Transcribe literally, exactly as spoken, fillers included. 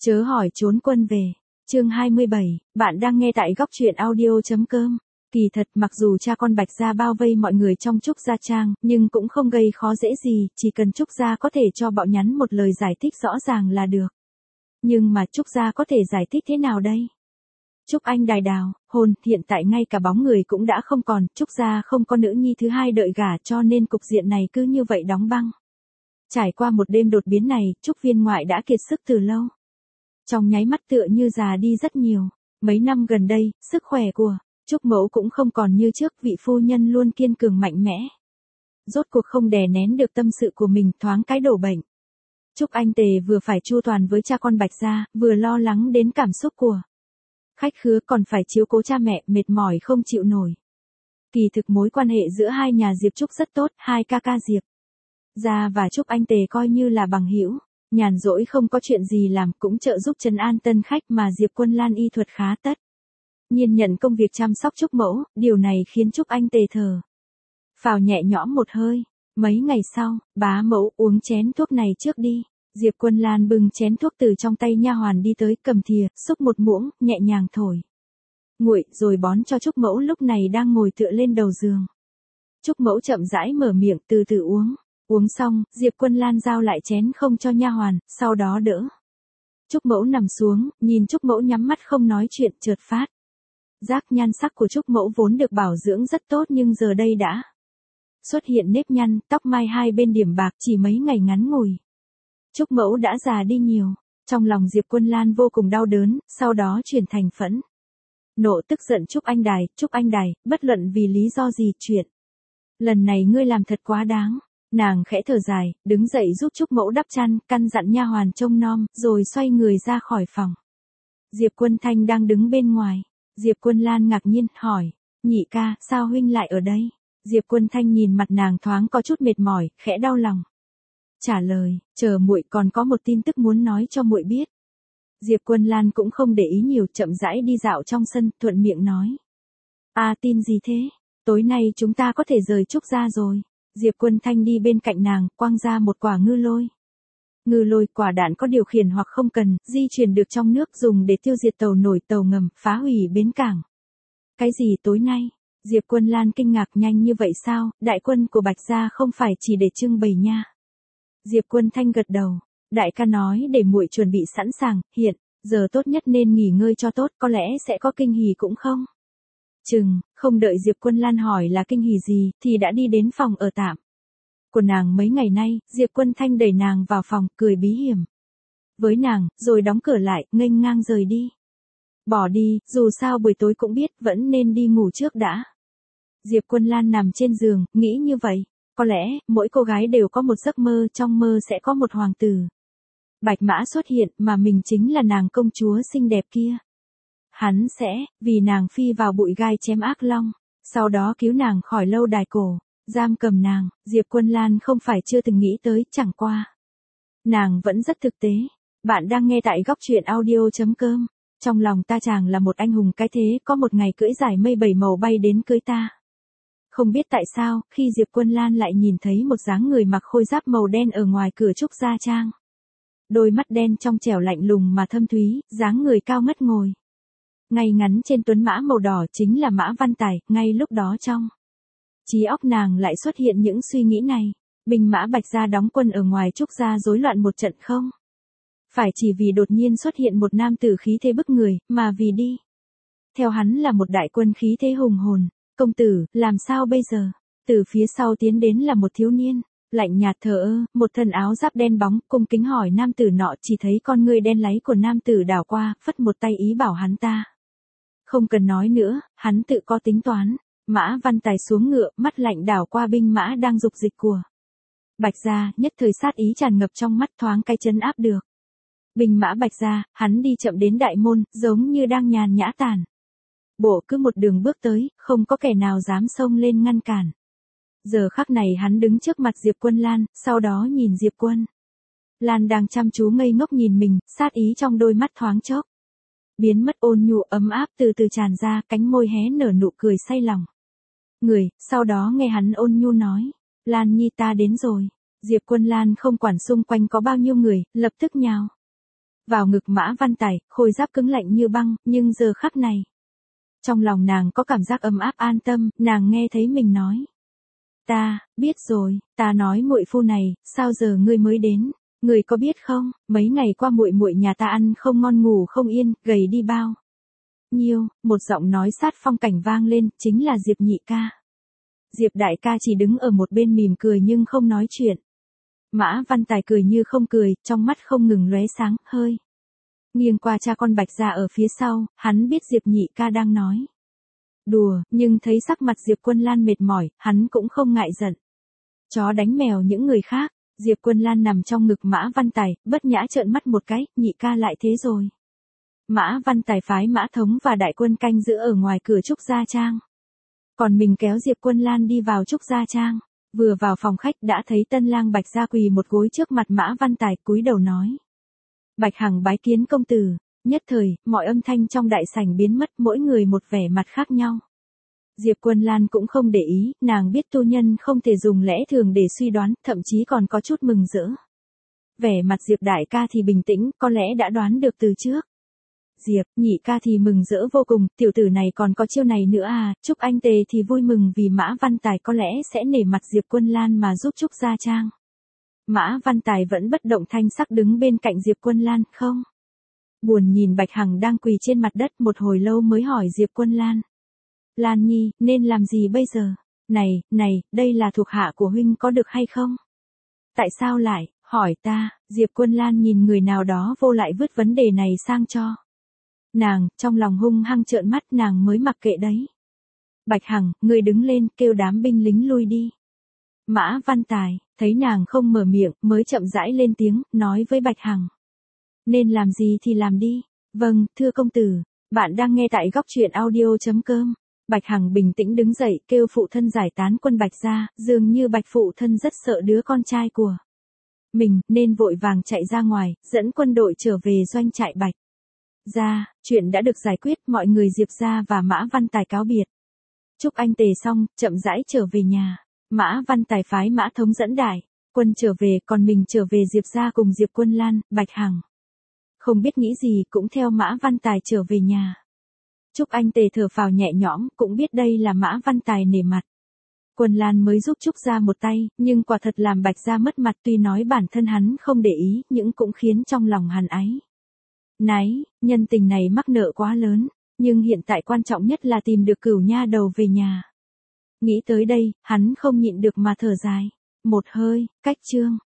Chớ hỏi trốn quân về. Chương hai mươi bảy, bạn đang nghe tại góc truyện audio chấm com. Kỳ thật mặc dù cha con Bạch gia bao vây mọi người trong Trúc Gia Trang, nhưng cũng không gây khó dễ gì, chỉ cần Trúc Gia có thể cho Bạo Nhắn một lời giải thích rõ ràng là được. Nhưng mà Trúc Gia có thể giải thích thế nào đây? Trúc Anh Đài đào, hôn, hiện tại ngay cả bóng người cũng đã không còn, Trúc Gia không có nữ nhi thứ hai đợi gả cho nên cục diện này cứ như vậy đóng băng. Trải qua một đêm đột biến này, Trúc Viên ngoại đã kiệt sức từ lâu. Trong nháy mắt tựa như già đi rất nhiều. Mấy năm gần đây, sức khỏe của Trúc mẫu cũng không còn như trước, vị phu nhân luôn kiên cường mạnh mẽ. Rốt cuộc không đè nén được tâm sự của mình, thoáng cái đổ bệnh. Trúc Anh Tề vừa phải chu toàn với cha con Bạch gia, vừa lo lắng đến cảm xúc của khách khứa, còn phải chiếu cố cha mẹ, mệt mỏi không chịu nổi. Kỳ thực mối quan hệ giữa hai nhà Diệp Trúc rất tốt, hai ca ca Diệp gia và Trúc Anh Tề coi như là bằng hữu. Nhàn rỗi không có chuyện gì làm cũng trợ giúp trấn an tân khách mà Diệp Quân Lan y thuật khá tất. Nhiên nhận công việc chăm sóc Trúc mẫu, điều này khiến Trúc Anh Tề thở phào nhẹ nhõm một hơi. Mấy ngày sau, bá mẫu uống chén thuốc này trước đi. Diệp Quân Lan bưng chén thuốc từ trong tay nha hoàn đi tới, cầm thìa, xúc một muỗng, nhẹ nhàng thổi nguội rồi bón cho Trúc mẫu lúc này đang ngồi tựa lên đầu giường. Trúc mẫu chậm rãi mở miệng, từ từ uống. Uống xong, Diệp Quân Lan giao lại chén không cho nha hoàn, sau đó đỡ Trúc mẫu nằm xuống, nhìn Trúc mẫu nhắm mắt không nói chuyện, chợt phát giác nhan sắc của Trúc mẫu vốn được bảo dưỡng rất tốt nhưng giờ đây đã xuất hiện nếp nhăn, tóc mai hai bên điểm bạc, chỉ mấy ngày ngắn ngủi Trúc mẫu đã già đi nhiều. Trong lòng Diệp Quân Lan vô cùng đau đớn, sau đó chuyển thành phẫn nộ, tức giận Trúc Anh Đài, Trúc Anh Đài, bất luận vì lý do gì, chuyện lần này ngươi làm thật quá đáng. Nàng khẽ thở dài, đứng dậy giúp Trúc mẫu đắp chăn, căn dặn nha hoàn trông nom, rồi xoay người ra khỏi phòng. Diệp Quân Thanh đang đứng bên ngoài. Diệp Quân Lan ngạc nhiên, hỏi, nhị ca, sao huynh lại ở đây? Diệp Quân Thanh nhìn mặt nàng thoáng có chút mệt mỏi, khẽ đau lòng. Trả lời, chờ muội còn có một tin tức muốn nói cho muội biết. Diệp Quân Lan cũng không để ý nhiều, chậm rãi đi dạo trong sân, thuận miệng nói. À, tin gì thế? Tối nay chúng ta có thể rời Trúc gia rồi. Diệp Quân Thanh đi bên cạnh nàng, quăng ra một quả ngư lôi. Ngư lôi, quả đạn có điều khiển hoặc không cần, di chuyển được trong nước, dùng để tiêu diệt tàu nổi, tàu ngầm, phá hủy bến cảng. Cái gì tối nay? Diệp Quân Lan kinh ngạc, nhanh như vậy sao? Đại quân của Bạch gia không phải chỉ để trưng bày nha. Diệp Quân Thanh gật đầu. Đại ca nói để muội chuẩn bị sẵn sàng, hiện giờ tốt nhất nên nghỉ ngơi cho tốt, có lẽ sẽ có kinh hỉ cũng không chừng. Không đợi Diệp Quân Lan hỏi là kinh hỉ gì, thì đã đi đến phòng ở tạm của nàng mấy ngày nay. Diệp Quân Thanh đẩy nàng vào phòng, cười bí hiểm với nàng, rồi đóng cửa lại, nghênh ngang rời đi. Bỏ đi, dù sao buổi tối cũng biết, vẫn nên đi ngủ trước đã. Diệp Quân Lan nằm trên giường, nghĩ như vậy. Có lẽ, mỗi cô gái đều có một giấc mơ, trong mơ sẽ có một hoàng tử Bạch Mã xuất hiện, mà mình chính là nàng công chúa xinh đẹp kia. Hắn sẽ, vì nàng phi vào bụi gai chém ác long, sau đó cứu nàng khỏi lâu đài cổ, giam cầm nàng. Diệp Quân Lan không phải chưa từng nghĩ tới, chẳng qua nàng vẫn rất thực tế. Bạn đang nghe tại góc truyện audio chấm com. Trong lòng ta chàng là một anh hùng cái thế, có một ngày cưỡi giải mây bảy màu bay đến cưới ta. Không biết tại sao, khi Diệp Quân Lan lại nhìn thấy một dáng người mặc khôi giáp màu đen ở ngoài cửa Trúc Gia Trang. Đôi mắt đen trong trẻo lạnh lùng mà thâm thúy, dáng người cao ngất ngồi ngay ngắn trên tuấn mã màu đỏ, chính là Mã Văn Tài. Ngay lúc đó trong trí óc nàng lại xuất hiện những suy nghĩ này. Binh mã Bạch gia đóng quân ở ngoài Trúc gia rối loạn một trận không phải chỉ vì đột nhiên xuất hiện một nam tử khí thế bức người, mà vì đi theo hắn là một đại quân khí thế hùng hồn. Công tử, làm sao bây giờ? Từ phía sau tiến đến là một thiếu niên lạnh nhạt thờ ơ, một thân áo giáp đen bóng, cung kính hỏi nam tử nọ. Chỉ thấy con ngươi đen láy của nam tử đảo qua, phất một tay ý bảo hắn ta không cần nói nữa, hắn tự có tính toán. Mã Văn Tài xuống ngựa, mắt lạnh đảo qua binh mã đang dục dịch của Bạch gia, nhất thời sát ý tràn ngập trong mắt, thoáng cái trấn áp được binh mã Bạch gia. Hắn đi chậm đến đại môn, giống như đang nhàn nhã tản bộ, cứ một đường bước tới, không có kẻ nào dám xông lên ngăn cản. Giờ khắc này hắn đứng trước mặt Diệp Quân Lan, sau đó nhìn Diệp Quân Lan đang chăm chú ngây ngốc nhìn mình, sát ý trong đôi mắt thoáng chốc biến mất, ôn nhu ấm áp từ từ tràn ra, cánh môi hé nở nụ cười say lòng người. Sau đó nghe hắn ôn nhu nói, Lan nhi ta đến rồi. Diệp Quân Lan không quản xung quanh có bao nhiêu người, lập tức nhào vào ngực Mã Văn Tài, khôi giáp cứng lạnh như băng, nhưng giờ khắc này. Trong lòng nàng có cảm giác ấm áp an tâm, nàng nghe thấy mình nói. Ta, biết rồi, ta nói muội phu này, sao giờ ngươi mới đến? Ngươi có biết không, mấy ngày qua muội muội nhà ta ăn không ngon ngủ không yên, gầy đi bao nhiêu, một giọng nói sát phong cảnh vang lên, chính là Diệp nhị ca. Diệp đại ca chỉ đứng ở một bên mỉm cười nhưng không nói chuyện. Mã Văn Tài cười như không cười, trong mắt không ngừng lóe sáng, hơi nghiêng qua cha con Bạch Gia ở phía sau, hắn biết Diệp nhị ca đang nói đùa, nhưng thấy sắc mặt Diệp Quân Lan mệt mỏi, hắn cũng không ngại giận. Chó đánh mèo những người khác, Diệp Quân Lan nằm trong ngực Mã Văn Tài, bất nhã trợn mắt một cái, nhị ca lại thế rồi. Mã Văn Tài phái Mã Thống và đại quân canh giữ ở ngoài cửa Trúc Gia Trang. Còn mình kéo Diệp Quân Lan đi vào Trúc Gia Trang, vừa vào phòng khách đã thấy tân lang Bạch Gia quỳ một gối trước mặt Mã Văn Tài, cúi đầu nói. Bạch Hằng bái kiến công tử. Nhất thời, mọi âm thanh trong đại sảnh biến mất, mỗi người một vẻ mặt khác nhau. Diệp Quân Lan cũng không để ý, nàng biết tu nhân không thể dùng lẽ thường để suy đoán, thậm chí còn có chút mừng rỡ. Vẻ mặt Diệp đại ca thì bình tĩnh, có lẽ đã đoán được từ trước. Diệp, nhị ca thì mừng rỡ vô cùng, tiểu tử này còn có chiêu này nữa à, Trúc Anh Tề thì vui mừng vì Mã Văn Tài có lẽ sẽ nể mặt Diệp Quân Lan mà giúp Trúc Gia Trang. Mã Văn Tài vẫn bất động thanh sắc đứng bên cạnh Diệp Quân Lan, không? Buồn nhìn Bạch Hằng đang quỳ trên mặt đất một hồi lâu mới hỏi Diệp Quân Lan. Lan Nhi, nên làm gì bây giờ? Này, này, đây là thuộc hạ của huynh có được hay không? Tại sao lại, hỏi ta, Diệp Quân Lan nhìn người nào đó vô lại vứt vấn đề này sang cho. Nàng, trong lòng hung hăng trợn mắt nàng mới mặc kệ đấy. Bạch Hằng, người đứng lên, kêu đám binh lính lui đi. Mã Văn Tài, thấy nàng không mở miệng, mới chậm rãi lên tiếng, nói với Bạch Hằng. Nên làm gì thì làm đi. Vâng, thưa công tử, bạn đang nghe tại góc truyện audio chấm com. Bạch Hằng bình tĩnh đứng dậy, kêu phụ thân giải tán quân Bạch Gia, dường như Bạch phụ thân rất sợ đứa con trai của mình, nên vội vàng chạy ra ngoài, dẫn quân đội trở về doanh trại Bạch Gia. Chuyện đã được giải quyết, mọi người Diệp Gia và Mã Văn Tài cáo biệt. Chúc anh Tề xong, chậm rãi trở về nhà. Mã Văn Tài phái Mã Thống dẫn đại quân trở về, còn mình trở về Diệp Gia cùng Diệp Quân Lan, Bạch Hằng. Không biết nghĩ gì cũng theo Mã Văn Tài trở về nhà. Trúc Anh Tề thở phào nhẹ nhõm, cũng biết đây là Mã Văn Tài nể mặt. Quân Lan mới giúp Trúc Gia một tay, nhưng quả thật làm Bạch Gia mất mặt, tuy nói bản thân hắn không để ý, nhưng cũng khiến trong lòng hắn áy náy, nhân tình này mắc nợ quá lớn, nhưng hiện tại quan trọng nhất là tìm được Cửu nha đầu về nhà. Nghĩ tới đây, hắn không nhịn được mà thở dài. Một hơi, cách chương.